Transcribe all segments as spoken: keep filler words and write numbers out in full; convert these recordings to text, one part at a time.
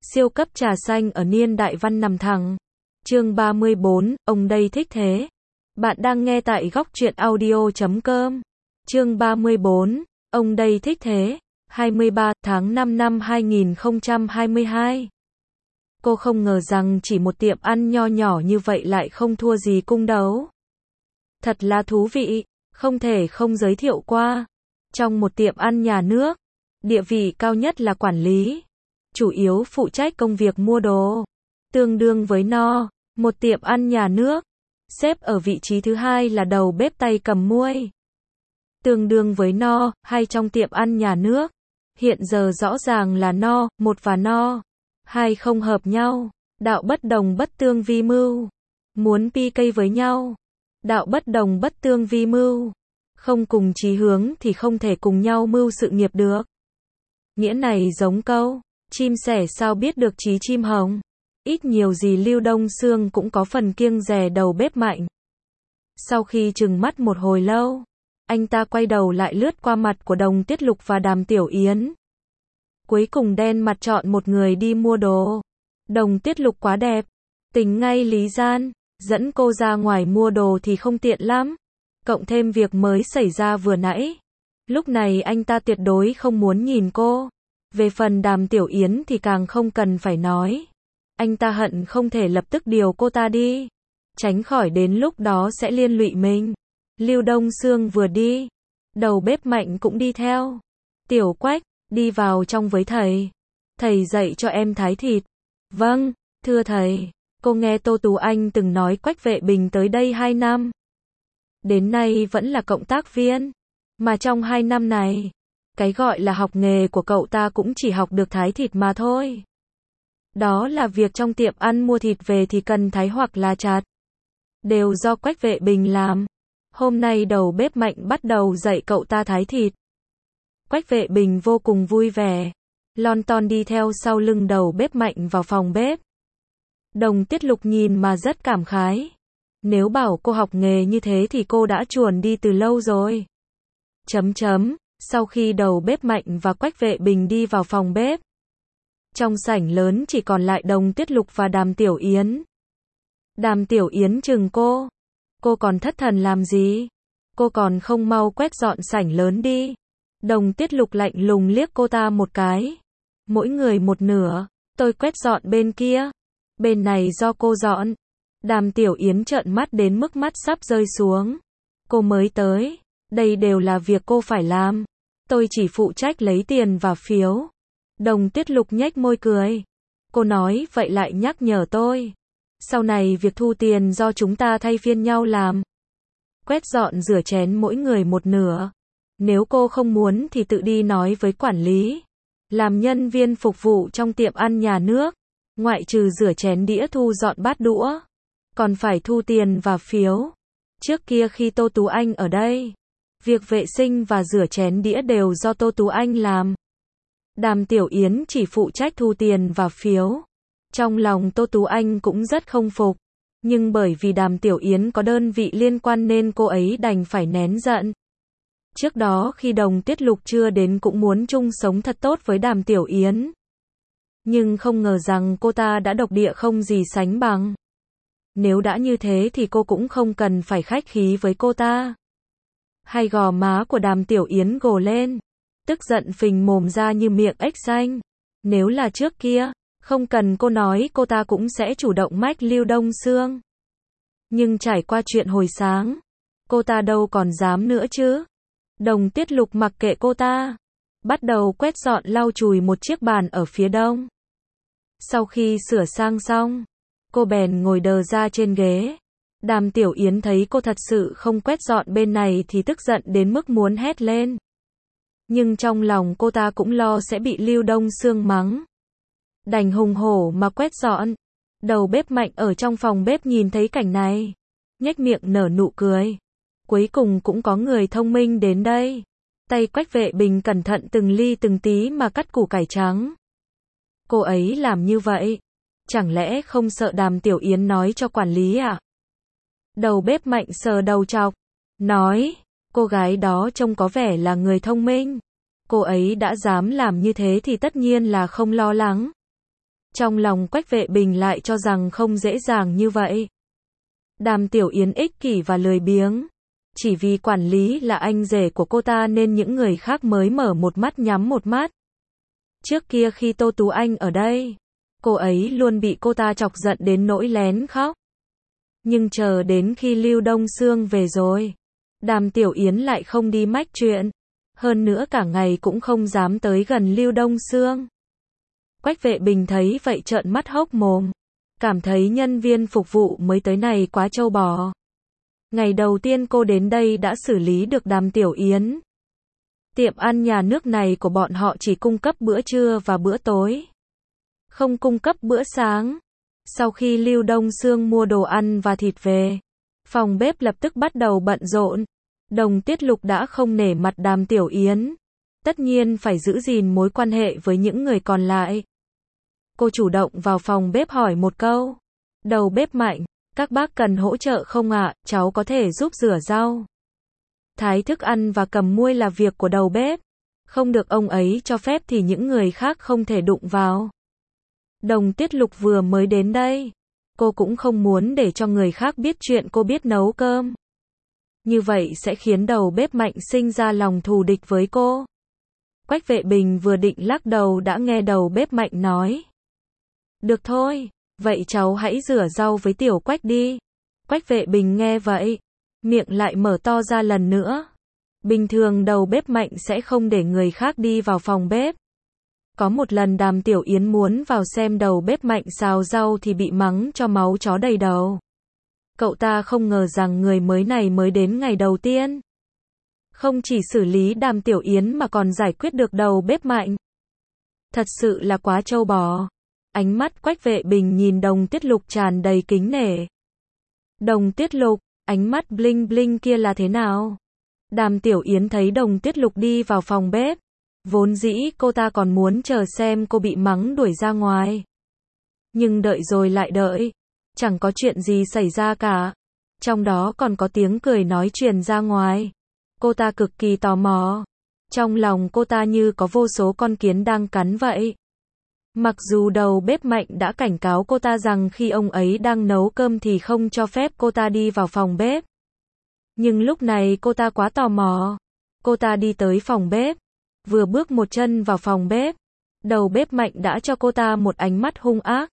Siêu cấp trà xanh ở niên đại văn nằm thẳng. Chương ba mươi bốn, ông đây thích thế. Bạn đang nghe tại góc truyện audio chấm com. Chương ba mươi bốn, ông đây thích thế. hai mươi ba tháng năm năm hai nghìn không trăm hai mươi hai. Cô không ngờ rằng chỉ một tiệm ăn nho nhỏ như vậy lại không thua gì cung đấu. Thật là thú vị, không thể không giới thiệu qua. Trong một tiệm ăn nhà nước, địa vị cao nhất là quản lý, chủ yếu phụ trách công việc mua đồ, tương đương với no. Một tiệm ăn nhà nước, xếp ở vị trí thứ hai là đầu bếp tay cầm muôi, tương đương với no. Hay trong tiệm ăn nhà nước, hiện giờ rõ ràng là no, một và no, hai không hợp nhau, đạo bất đồng bất tương vi mưu, muốn pê ca với nhau, đạo bất đồng bất tương vi mưu, không cùng chí hướng thì không thể cùng nhau mưu sự nghiệp được. Nghĩa này giống câu, chim sẻ sao biết được chí chim hồng. Ít nhiều gì Lưu Đông Xương cũng có phần kiêng dè đầu bếp Mạnh. Sau khi trừng mắt một hồi lâu, anh ta quay đầu lại lướt qua mặt của Đồng Tiết Lục và Đàm Tiểu Yến. Cuối cùng đen mặt chọn một người đi mua đồ. Đồng Tiết Lục quá đẹp, tính ngay lý gian, dẫn cô ra ngoài mua đồ thì không tiện lắm. Cộng thêm việc mới xảy ra vừa nãy. Lúc này anh ta tuyệt đối không muốn nhìn cô. Về phần Đàm Tiểu Yến thì càng không cần phải nói. Anh ta hận không thể lập tức điều cô ta đi, tránh khỏi đến lúc đó sẽ liên lụy mình. Lưu Đông Xương vừa đi, đầu bếp Mạnh cũng đi theo. Tiểu Quách, đi vào trong với thầy. Thầy dạy cho em thái thịt. Vâng, thưa thầy. Cô nghe Tô Tú Anh từng nói Quách Vệ Bình tới đây hai năm. Đến nay vẫn là cộng tác viên. Mà trong hai năm này, cái gọi là học nghề của cậu ta cũng chỉ học được thái thịt mà thôi. Đó là việc trong tiệm ăn mua thịt về thì cần thái hoặc là chặt, đều do Quách Vệ Bình làm. Hôm nay đầu bếp Mạnh bắt đầu dạy cậu ta thái thịt. Quách Vệ Bình vô cùng vui vẻ, lon ton đi theo sau lưng đầu bếp Mạnh vào phòng bếp. Đồng Tiết Lục nhìn mà rất cảm khái. Nếu bảo cô học nghề như thế thì cô đã chuồn đi từ lâu rồi. Chấm chấm, sau khi đầu bếp Mạnh và Quách Vệ Bình đi vào phòng bếp, trong sảnh lớn chỉ còn lại Đồng Tiết Lục và Đàm Tiểu Yến. Đàm Tiểu Yến chừng cô. Cô còn thất thần làm gì? Cô còn không mau quét dọn sảnh lớn đi. Đồng Tiết Lục lạnh lùng liếc cô ta một cái. Mỗi người một nửa, tôi quét dọn bên kia. Bên này do cô dọn. Đàm Tiểu Yến trợn mắt đến mức mắt sắp rơi xuống. Cô mới tới. Đây đều là việc cô phải làm. Tôi chỉ phụ trách lấy tiền và phiếu. Đồng Tiết Lục nhếch môi cười. Cô nói vậy lại nhắc nhở tôi. Sau này việc thu tiền do chúng ta thay phiên nhau làm. Quét dọn rửa chén mỗi người một nửa. Nếu cô không muốn thì tự đi nói với quản lý. Làm nhân viên phục vụ trong tiệm ăn nhà nước, ngoại trừ rửa chén đĩa thu dọn bát đũa, còn phải thu tiền và phiếu. Trước kia khi Tô Tú Anh ở đây, việc vệ sinh và rửa chén đĩa đều do Tô Tú Anh làm. Đàm Tiểu Yến chỉ phụ trách thu tiền và phiếu. Trong lòng Tô Tú Anh cũng rất không phục. Nhưng bởi vì Đàm Tiểu Yến có đơn vị liên quan nên cô ấy đành phải nén giận. Trước đó khi Đồng Tiết Lục chưa đến cũng muốn chung sống thật tốt với Đàm Tiểu Yến. Nhưng không ngờ rằng cô ta đã độc địa không gì sánh bằng. Nếu đã như thế thì cô cũng không cần phải khách khí với cô ta. Hai gò má của Đàm Tiểu Yến gồ lên, tức giận phình mồm ra như miệng ếch xanh. Nếu là trước kia, không cần cô nói cô ta cũng sẽ chủ động mách Lưu Đông Xương. Nhưng trải qua chuyện hồi sáng, cô ta đâu còn dám nữa chứ. Đồng Tiết Lục mặc kệ cô ta, bắt đầu quét dọn lau chùi một chiếc bàn ở phía đông. Sau khi sửa sang xong, cô bèn ngồi đờ ra trên ghế. Đàm Tiểu Yến thấy cô thật sự không quét dọn bên này thì tức giận đến mức muốn hét lên. Nhưng trong lòng cô ta cũng lo sẽ bị Lưu Đông Xương mắng. Đành hùng hổ mà quét dọn. Đầu bếp Mạnh ở trong phòng bếp nhìn thấy cảnh này, nhếch miệng nở nụ cười. Cuối cùng cũng có người thông minh đến đây. Tay Quách Vệ Bình cẩn thận từng ly từng tí mà cắt củ cải trắng. Cô ấy làm như vậy, chẳng lẽ không sợ Đàm Tiểu Yến nói cho quản lý à? Đầu bếp Mạnh sờ đầu chọc, nói, cô gái đó trông có vẻ là người thông minh. Cô ấy đã dám làm như thế thì tất nhiên là không lo lắng. Trong lòng Quách Vệ Bình lại cho rằng không dễ dàng như vậy. Đàm Tiểu Yến ích kỷ và lười biếng. Chỉ vì quản lý là anh rể của cô ta nên những người khác mới mở một mắt nhắm một mắt. Trước kia khi Tô Tú Anh ở đây, cô ấy luôn bị cô ta chọc giận đến nỗi lén khóc. Nhưng chờ đến khi Lưu Đông Sương về rồi, Đàm Tiểu Yến lại không đi mách chuyện. Hơn nữa cả ngày cũng không dám tới gần Lưu Đông Sương. Quách Vệ Bình thấy vậy trợn mắt hốc mồm. Cảm thấy nhân viên phục vụ mới tới này quá trâu bò. Ngày đầu tiên cô đến đây đã xử lý được Đàm Tiểu Yến. Tiệm ăn nhà nước này của bọn họ chỉ cung cấp bữa trưa và bữa tối. Không cung cấp bữa sáng. Sau khi Lưu Đông Sương mua đồ ăn và thịt về, phòng bếp lập tức bắt đầu bận rộn. Đồng Tiết Lục đã không nể mặt Đàm Tiểu Yến. Tất nhiên phải giữ gìn mối quan hệ với những người còn lại. Cô chủ động vào phòng bếp hỏi một câu. Đầu bếp Mạnh, các bác cần hỗ trợ không ạ, cháu có thể giúp rửa rau. Thái thức ăn và cầm muôi là việc của đầu bếp. Không được ông ấy cho phép thì những người khác không thể đụng vào. Đồng Tiết Lục vừa mới đến đây. Cô cũng không muốn để cho người khác biết chuyện cô biết nấu cơm. Như vậy sẽ khiến đầu bếp Mạnh sinh ra lòng thù địch với cô. Quách Vệ Bình vừa định lắc đầu đã nghe đầu bếp Mạnh nói. Được thôi, vậy cháu hãy rửa rau với Tiểu Quách đi. Quách Vệ Bình nghe vậy, miệng lại mở to ra lần nữa. Bình thường đầu bếp Mạnh sẽ không để người khác đi vào phòng bếp. Có một lần Đàm Tiểu Yến muốn vào xem đầu bếp Mạnh xào rau thì bị mắng cho máu chó đầy đầu. Cậu ta không ngờ rằng người mới này mới đến ngày đầu tiên. Không chỉ xử lý Đàm Tiểu Yến mà còn giải quyết được đầu bếp Mạnh. Thật sự là quá trâu bò. Ánh mắt Quách Vệ Bình nhìn Đồng Tiết Lục tràn đầy kính nể. Đồng Tiết Lục, ánh mắt bling bling kia là thế nào? Đàm Tiểu Yến thấy Đồng Tiết Lục đi vào phòng bếp. Vốn dĩ cô ta còn muốn chờ xem cô bị mắng đuổi ra ngoài. Nhưng đợi rồi lại đợi. Chẳng có chuyện gì xảy ra cả. Trong đó còn có tiếng cười nói truyền ra ngoài. Cô ta cực kỳ tò mò. Trong lòng cô ta như có vô số con kiến đang cắn vậy. Mặc dù đầu bếp Mạnh đã cảnh cáo cô ta rằng khi ông ấy đang nấu cơm thì không cho phép cô ta đi vào phòng bếp. Nhưng lúc này cô ta quá tò mò. Cô ta đi tới phòng bếp. Vừa bước một chân vào phòng bếp. Đầu bếp Mạnh đã cho cô ta một ánh mắt hung ác.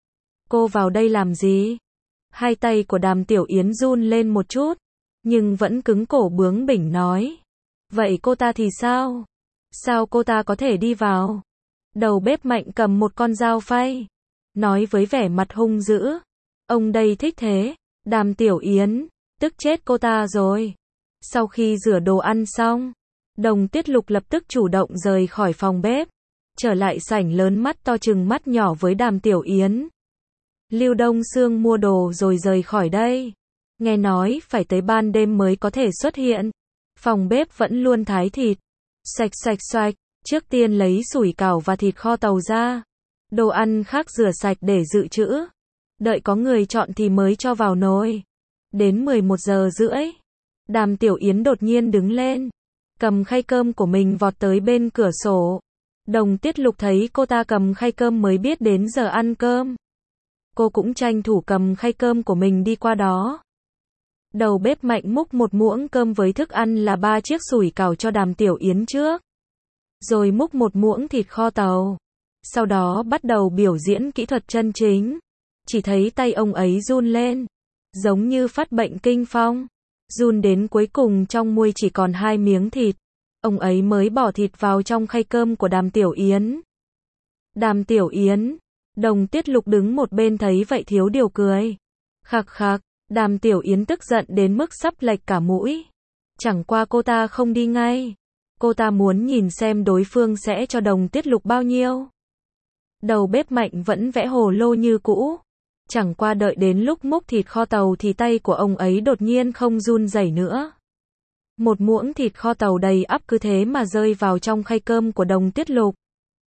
Cô vào đây làm gì? Hai tay của Đàm Tiểu Yến run lên một chút. Nhưng vẫn cứng cổ bướng bỉnh nói. Vậy cô ta thì sao? Sao cô ta có thể đi vào? Đầu bếp Mạnh cầm một con dao phay. Nói với vẻ mặt hung dữ. Ông đây thích thế. Đàm Tiểu Yến. Tức chết cô ta rồi. Sau khi rửa đồ ăn xong. Đồng Tiết Lục lập tức chủ động rời khỏi phòng bếp. Trở lại sảnh lớn mắt to chừng mắt nhỏ với Đàm Tiểu Yến. Lưu Đông Sương mua đồ rồi rời khỏi đây. Nghe nói phải tới ban đêm mới có thể xuất hiện. Phòng bếp vẫn luôn thái thịt. Sạch sạch xoạch. Trước tiên lấy sủi cảo và thịt kho tàu ra. Đồ ăn khác rửa sạch để dự trữ. Đợi có người chọn thì mới cho vào nồi. Đến mười một giờ rưỡi. Đàm Tiểu Yến đột nhiên đứng lên. Cầm khay cơm của mình vọt tới bên cửa sổ. Đồng Tiết Lục thấy cô ta cầm khay cơm mới biết đến giờ ăn cơm. Cô cũng tranh thủ cầm khay cơm của mình đi qua đó. Đầu bếp Mạnh múc một muỗng cơm với thức ăn là ba chiếc sủi cảo cho Đàm Tiểu Yến trước. Rồi múc một muỗng thịt kho tàu. Sau đó bắt đầu biểu diễn kỹ thuật chân chính. Chỉ thấy tay ông ấy run lên. Giống như phát bệnh kinh phong. Run đến cuối cùng trong muôi chỉ còn hai miếng thịt. Ông ấy mới bỏ thịt vào trong khay cơm của Đàm Tiểu Yến. Đàm Tiểu Yến. Đồng Tiết Lục đứng một bên thấy vậy thiếu điều cười. Khạc khạc. Đàm Tiểu Yến tức giận đến mức sắp lệch cả mũi. Chẳng qua cô ta không đi ngay. Cô ta muốn nhìn xem đối phương sẽ cho Đồng Tiết Lục bao nhiêu. Đầu bếp Mạnh vẫn vẽ hồ lô như cũ. Chẳng qua đợi đến lúc múc thịt kho tàu thì tay của ông ấy đột nhiên không run rẩy nữa. Một muỗng thịt kho tàu đầy ắp cứ thế mà rơi vào trong khay cơm của Đồng Tiết Lục.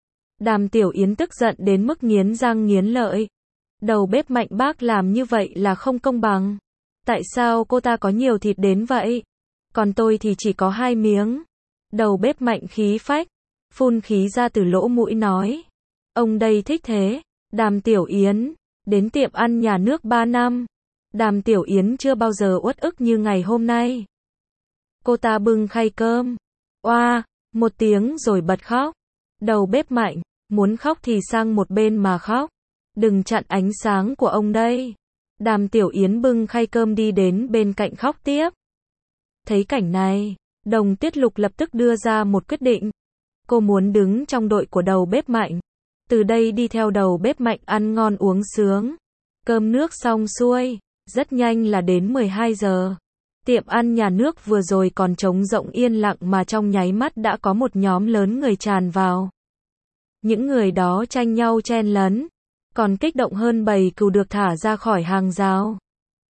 Đàm Tiểu Yến tức giận đến mức nghiến răng nghiến lợi. Đầu bếp Mạnh bác làm như vậy là không công bằng. Tại sao cô ta có nhiều thịt đến vậy? Còn tôi thì chỉ có hai miếng. Đầu bếp Mạnh khí phách. Phun khí ra từ lỗ mũi nói. Ông đây thích thế. Đàm Tiểu Yến, đến tiệm ăn nhà nước ba năm. Đàm Tiểu Yến chưa bao giờ uất ức như ngày hôm nay. Cô ta bưng khay cơm. Oa, một tiếng rồi bật khóc. Đầu bếp Mạnh, muốn khóc thì sang một bên mà khóc. Đừng chặn ánh sáng của ông đây. Đàm Tiểu Yến bưng khay cơm đi đến bên cạnh khóc tiếp. Thấy cảnh này, Đồng Tuyết Lục lập tức đưa ra một quyết định. Cô muốn đứng trong đội của đầu bếp Mạnh. Từ đây đi theo đầu bếp Mạnh ăn ngon uống sướng. Cơm nước xong xuôi, rất nhanh là đến mười hai giờ. Tiệm ăn nhà nước vừa rồi còn trống rỗng yên lặng mà trong nháy mắt đã có một nhóm lớn người tràn vào. Những người đó tranh nhau chen lấn, còn kích động hơn bầy cừu được thả ra khỏi hàng rào.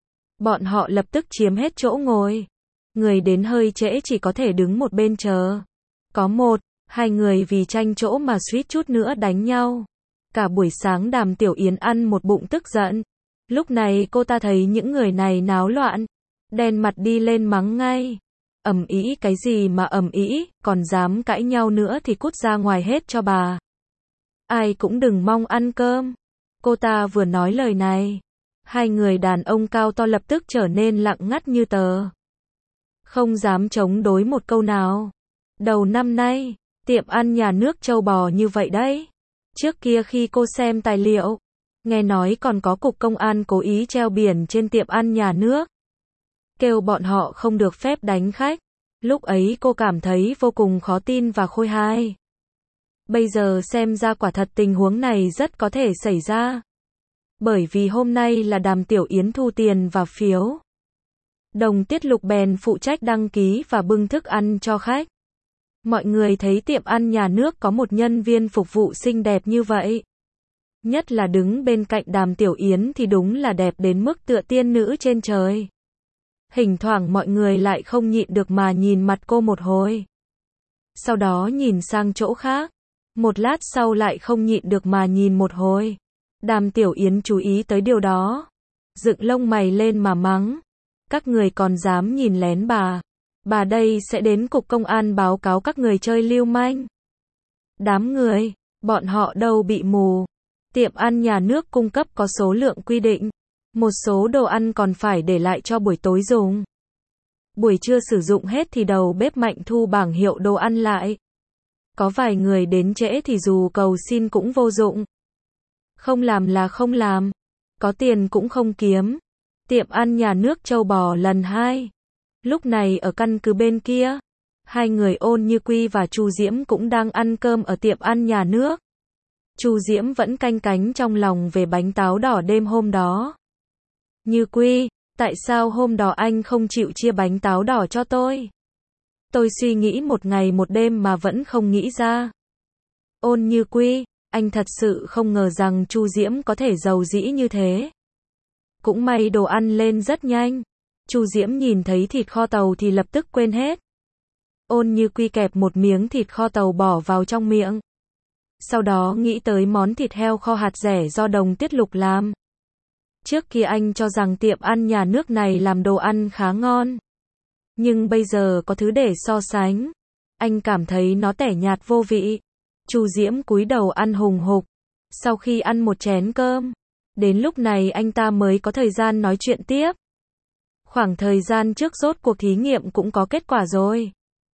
Bọn họ lập tức chiếm hết chỗ ngồi. Người đến hơi trễ chỉ có thể đứng một bên chờ. Có một, hai người vì tranh chỗ mà suýt chút nữa đánh nhau. Cả buổi sáng Đàm Tiểu Yến ăn một bụng tức giận. Lúc này cô ta thấy những người này náo loạn, đen mặt đi lên mắng ngay. Ầm ĩ cái gì mà ầm ĩ, còn dám cãi nhau nữa thì cút ra ngoài hết cho bà. Ai cũng đừng mong ăn cơm. Cô ta vừa nói lời này, hai người đàn ông cao to lập tức trở nên lặng ngắt như tờ. Không dám chống đối một câu nào. Đầu năm nay, tiệm ăn nhà nước trâu bò như vậy đấy. Trước kia khi cô xem tài liệu, nghe nói còn có cục công an cố ý treo biển trên tiệm ăn nhà nước, kêu bọn họ không được phép đánh khách. Lúc ấy cô cảm thấy vô cùng khó tin và khôi hài. Bây giờ xem ra quả thật tình huống này rất có thể xảy ra. Bởi vì hôm nay là Đàm Tiểu Yến thu tiền và phiếu. Đồng Tuyết Lục bèn phụ trách đăng ký và bưng thức ăn cho khách. Mọi người thấy tiệm ăn nhà nước có một nhân viên phục vụ xinh đẹp như vậy. Nhất là đứng bên cạnh Đàm Tiểu Yến thì đúng là đẹp đến mức tựa tiên nữ trên trời. Thỉnh thoảng mọi người lại không nhịn được mà nhìn mặt cô một hồi. Sau đó nhìn sang chỗ khác. Một lát sau lại không nhịn được mà nhìn một hồi. Đàm Tiểu Yến chú ý tới điều đó. Dựng lông mày lên mà mắng. Các người còn dám nhìn lén bà. Bà đây sẽ đến cục công an báo cáo các người chơi lưu manh. Đám người, bọn họ đâu bị mù. Tiệm ăn nhà nước cung cấp có số lượng quy định. Một số đồ ăn còn phải để lại cho buổi tối dùng. Buổi trưa sử dụng hết thì đầu bếp Mạnh thu bảng hiệu đồ ăn lại. Có vài người đến trễ thì dù cầu xin cũng vô dụng. Không làm là không làm. Có tiền cũng không kiếm. Tiệm ăn nhà nước trâu bò lần hai. Lúc này ở căn cứ bên kia, hai người Ôn Như Quy và Chu Diễm cũng đang ăn cơm ở tiệm ăn nhà nước. Chu Diễm vẫn canh cánh trong lòng về bánh táo đỏ đêm hôm đó. Như Quy, tại sao hôm đó anh không chịu chia bánh táo đỏ cho tôi? Tôi suy nghĩ một ngày một đêm mà vẫn không nghĩ ra. Ôn Như Quy, anh thật sự không ngờ rằng Chu Diễm có thể giàu dĩ như thế. Cũng may đồ ăn lên rất nhanh. Chu Diễm nhìn thấy thịt kho tàu thì lập tức quên hết. Ôn Như Quy kẹp một miếng thịt kho tàu bỏ vào trong miệng. Sau đó nghĩ tới món thịt heo kho hạt dẻ do Đồng Tuyết Lục làm. Trước kia anh cho rằng tiệm ăn nhà nước này làm đồ ăn khá ngon. Nhưng bây giờ có thứ để so sánh. Anh cảm thấy nó tẻ nhạt vô vị. Chu Diễm cúi đầu ăn hùng hục. Sau khi ăn một chén cơm, đến lúc này anh ta mới có thời gian nói chuyện tiếp. Khoảng thời gian trước rốt cuộc thí nghiệm cũng có kết quả rồi.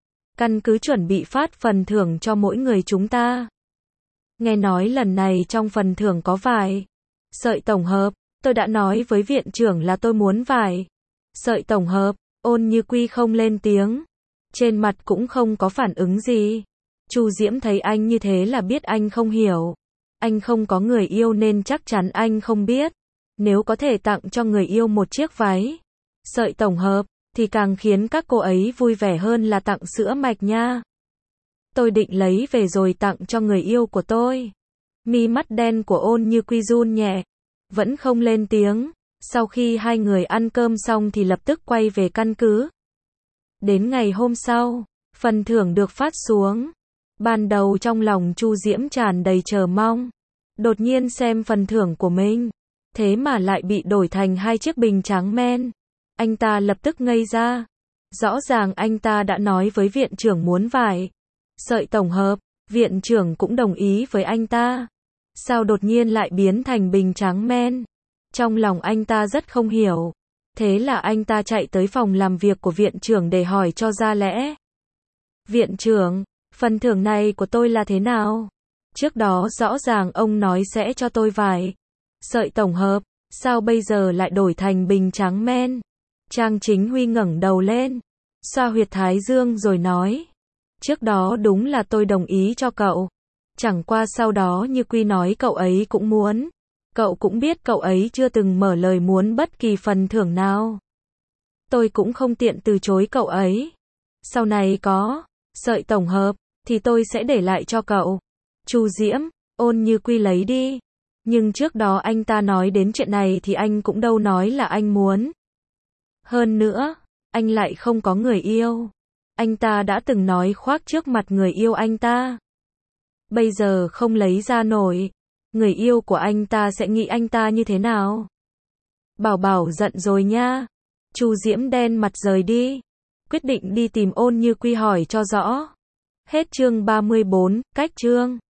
Căn cứ chuẩn bị phát phần thưởng cho mỗi người chúng ta. Nghe nói lần này trong phần thưởng có vải sợi tổng hợp. Tôi đã nói với viện trưởng là tôi muốn vải sợi tổng hợp. Ôn Như Quy không lên tiếng. Trên mặt cũng không có phản ứng gì. Chu Diễm thấy anh như thế là biết anh không hiểu. Anh không có người yêu nên chắc chắn anh không biết. Nếu có thể tặng cho người yêu một chiếc váy sợi tổng hợp, thì càng khiến các cô ấy vui vẻ hơn là tặng sữa mạch nha. Tôi định lấy về rồi tặng cho người yêu của tôi. Mi mắt đen của Ôn Như Quy run nhẹ. Vẫn không lên tiếng. Sau khi hai người ăn cơm xong thì lập tức quay về căn cứ. Đến ngày hôm sau, phần thưởng được phát xuống. Ban đầu trong lòng Chu Diễm tràn đầy chờ mong. Đột nhiên xem phần thưởng của mình. Thế mà lại bị đổi thành hai chiếc bình tráng men. Anh ta lập tức ngây ra. Rõ ràng anh ta đã nói với viện trưởng muốn vải sợi tổng hợp. Viện trưởng cũng đồng ý với anh ta. Sao đột nhiên lại biến thành bình trắng men? Trong lòng anh ta rất không hiểu. Thế là anh ta chạy tới phòng làm việc của viện trưởng để hỏi cho ra lẽ. Viện trưởng, phần thưởng này của tôi là thế nào? Trước đó rõ ràng ông nói sẽ cho tôi vài sợi tổng hợp, sao bây giờ lại đổi thành bình trắng men? Trang Chính Huy ngẩng đầu lên, xoa huyệt thái dương rồi nói. Trước đó đúng là tôi đồng ý cho cậu. Chẳng qua sau đó Như Quy nói cậu ấy cũng muốn. Cậu cũng biết cậu ấy chưa từng mở lời muốn bất kỳ phần thưởng nào. Tôi cũng không tiện từ chối cậu ấy. Sau này có sợi tổng hợp thì tôi sẽ để lại cho cậu. Chu Diễm, Ôn Như Quy lấy đi. Nhưng trước đó anh ta nói đến chuyện này thì anh cũng đâu nói là anh muốn. Hơn nữa, anh lại không có người yêu. Anh ta đã từng nói khoác trước mặt người yêu anh ta. Bây giờ không lấy ra nổi. Người yêu của anh ta sẽ nghĩ anh ta như thế nào? Bảo Bảo giận rồi nha. Chu Diễm đen mặt rời đi. Quyết định đi tìm Ôn Như Quy hỏi cho rõ. Hết chương ba mươi bốn, cách chương.